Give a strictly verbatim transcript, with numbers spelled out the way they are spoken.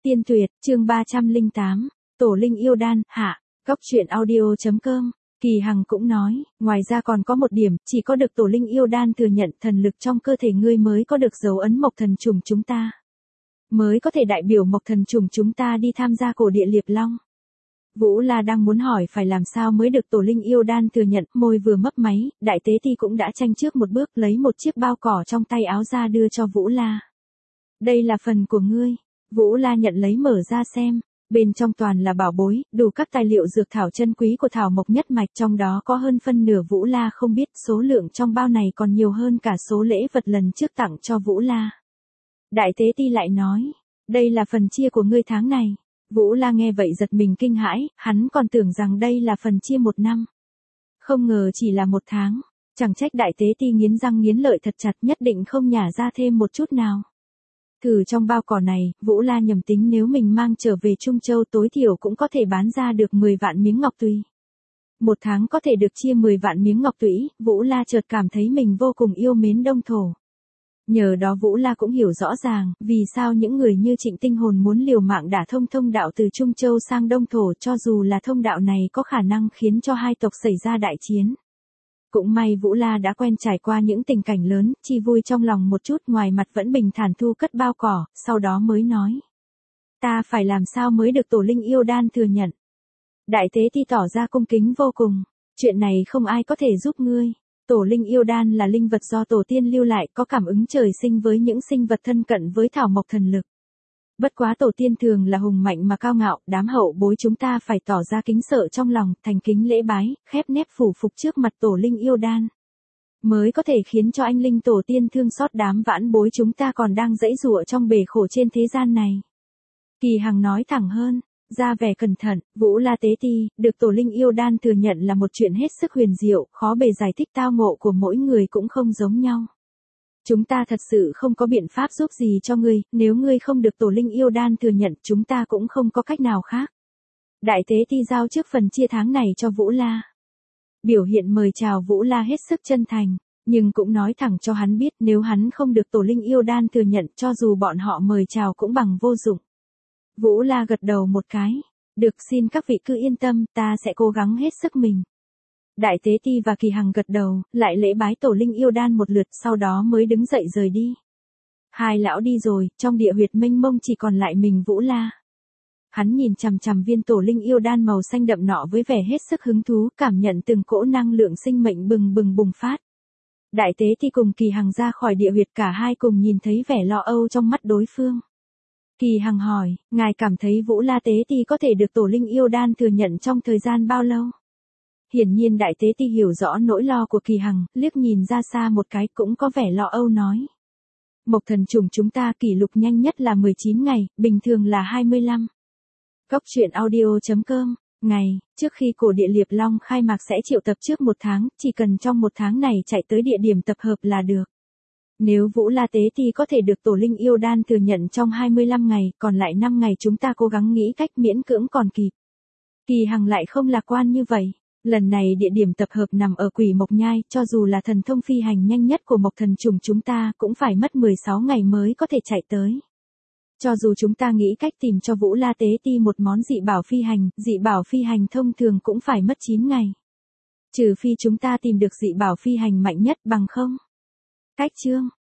Tiên tuyệt, chương ba trăm lẻ tám, Tổ linh yêu đan, hạ, góc truyện audio.com. Kỳ Hằng cũng nói, ngoài ra còn có một điểm, chỉ có được tổ linh yêu đan thừa nhận thần lực trong cơ thể ngươi mới có được dấu ấn mộc thần trùng chúng ta. Mới có thể đại biểu mộc thần trùng chúng ta đi tham gia cổ địa liệp long. Vũ La đang muốn hỏi phải làm sao mới được tổ linh yêu đan thừa nhận, môi vừa mấp máy, đại tế ti cũng đã tranh trước một bước lấy một chiếc bao cỏ trong tay áo ra đưa cho Vũ La. Đây là phần của ngươi. Vũ La nhận lấy mở ra xem, bên trong toàn là bảo bối, đủ các tài liệu dược thảo chân quý của thảo mộc nhất mạch, trong đó có hơn phân nửa Vũ La không biết, số lượng trong bao này còn nhiều hơn cả số lễ vật lần trước tặng cho Vũ La. Đại tế ti lại nói, đây là phần chia của ngươi tháng này. Vũ La nghe vậy giật mình kinh hãi, hắn còn tưởng rằng đây là phần chia một năm. Không ngờ chỉ là một tháng, chẳng trách đại tế ti nghiến răng nghiến lợi thật chặt, nhất định không nhả ra thêm một chút nào. Thử trong bao cỏ này, Vũ La nhầm tính nếu mình mang trở về Trung Châu tối thiểu cũng có thể bán ra được mười vạn miếng ngọc tùy. Một tháng có thể được chia mười vạn miếng ngọc tùy, Vũ La chợt cảm thấy mình vô cùng yêu mến đông thổ. Nhờ đó Vũ La cũng hiểu rõ ràng, vì sao những người như Trịnh Tinh Hồn muốn liều mạng đả thông thông đạo từ Trung Châu sang đông thổ, cho dù là thông đạo này có khả năng khiến cho hai tộc xảy ra đại chiến. Cũng may Vũ La đã quen trải qua những tình cảnh lớn, chi vui trong lòng một chút, ngoài mặt vẫn bình thản thu cất bao cỏ, sau đó mới nói. Ta phải làm sao mới được tổ linh yêu đan thừa nhận. Đại tế ti tỏ ra cung kính vô cùng, chuyện này không ai có thể giúp ngươi. Tổ linh yêu đan là linh vật do tổ tiên lưu lại, có cảm ứng trời sinh với những sinh vật thân cận với thảo mộc thần lực. Bất quá tổ tiên thường là hùng mạnh mà cao ngạo, đám hậu bối chúng ta phải tỏ ra kính sợ trong lòng, thành kính lễ bái, khép nép phủ phục trước mặt tổ linh yêu đan. Mới có thể khiến cho anh linh tổ tiên thương xót đám vãn bối chúng ta còn đang giãy giụa trong bể khổ trên thế gian này. Kỳ Hằng nói thẳng hơn, ra vẻ cẩn thận, Vũ La tế ti, được tổ linh yêu đan thừa nhận là một chuyện hết sức huyền diệu, khó bề giải thích, tao ngộ của mỗi người cũng không giống nhau. Chúng ta thật sự không có biện pháp giúp gì cho ngươi, nếu ngươi không được tổ linh yêu đan thừa nhận, chúng ta cũng không có cách nào khác. Đại tế ti giao trước phần chia tháng này cho Vũ La. Biểu hiện mời chào Vũ La hết sức chân thành, nhưng cũng nói thẳng cho hắn biết nếu hắn không được tổ linh yêu đan thừa nhận, cho dù bọn họ mời chào cũng bằng vô dụng. Vũ La gật đầu một cái, được, xin các vị cứ yên tâm, ta sẽ cố gắng hết sức mình. Đại tế ti và Kỳ Hằng gật đầu, lại lễ bái tổ linh yêu đan một lượt, sau đó mới đứng dậy rời đi. Hai lão đi rồi, trong địa huyệt mênh mông chỉ còn lại mình Vũ La. Hắn nhìn chằm chằm viên tổ linh yêu đan màu xanh đậm nọ với vẻ hết sức hứng thú, cảm nhận từng cỗ năng lượng sinh mệnh bừng bừng bùng phát. Đại tế ti cùng Kỳ Hằng ra khỏi địa huyệt, cả hai cùng nhìn thấy vẻ lo âu trong mắt đối phương. Kỳ Hằng hỏi, ngài cảm thấy Vũ La tế ti có thể được tổ linh yêu đan thừa nhận trong thời gian bao lâu? Hiển nhiên đại tế ti hiểu rõ nỗi lo của Kỳ Hằng, liếc nhìn ra xa một cái cũng có vẻ lo âu nói. Mộc thần trùng chúng ta kỷ lục nhanh nhất là mười chín ngày, bình thường là hai mươi lăm. Góc truyện audio.com, ngày, trước khi cổ địa liệp long khai mạc sẽ triệu tập trước một tháng, chỉ cần trong một tháng này chạy tới địa điểm tập hợp là được. Nếu Vũ La tế ti có thể được tổ linh yêu đan thừa nhận trong hai mươi lăm ngày, còn lại năm ngày chúng ta cố gắng nghĩ cách miễn cưỡng còn kịp. Kỳ Hằng lại không lạc quan như vậy. Lần này địa điểm tập hợp nằm ở Quỷ Mộc Nhai, cho dù là thần thông phi hành nhanh nhất của mộc thần trùng chúng ta cũng phải mất mười sáu ngày mới có thể chạy tới. Cho dù chúng ta nghĩ cách tìm cho Vũ La tế ti một món dị bảo phi hành, dị bảo phi hành thông thường cũng phải mất chín ngày. Trừ phi chúng ta tìm được dị bảo phi hành mạnh nhất, bằng không. Cách chương.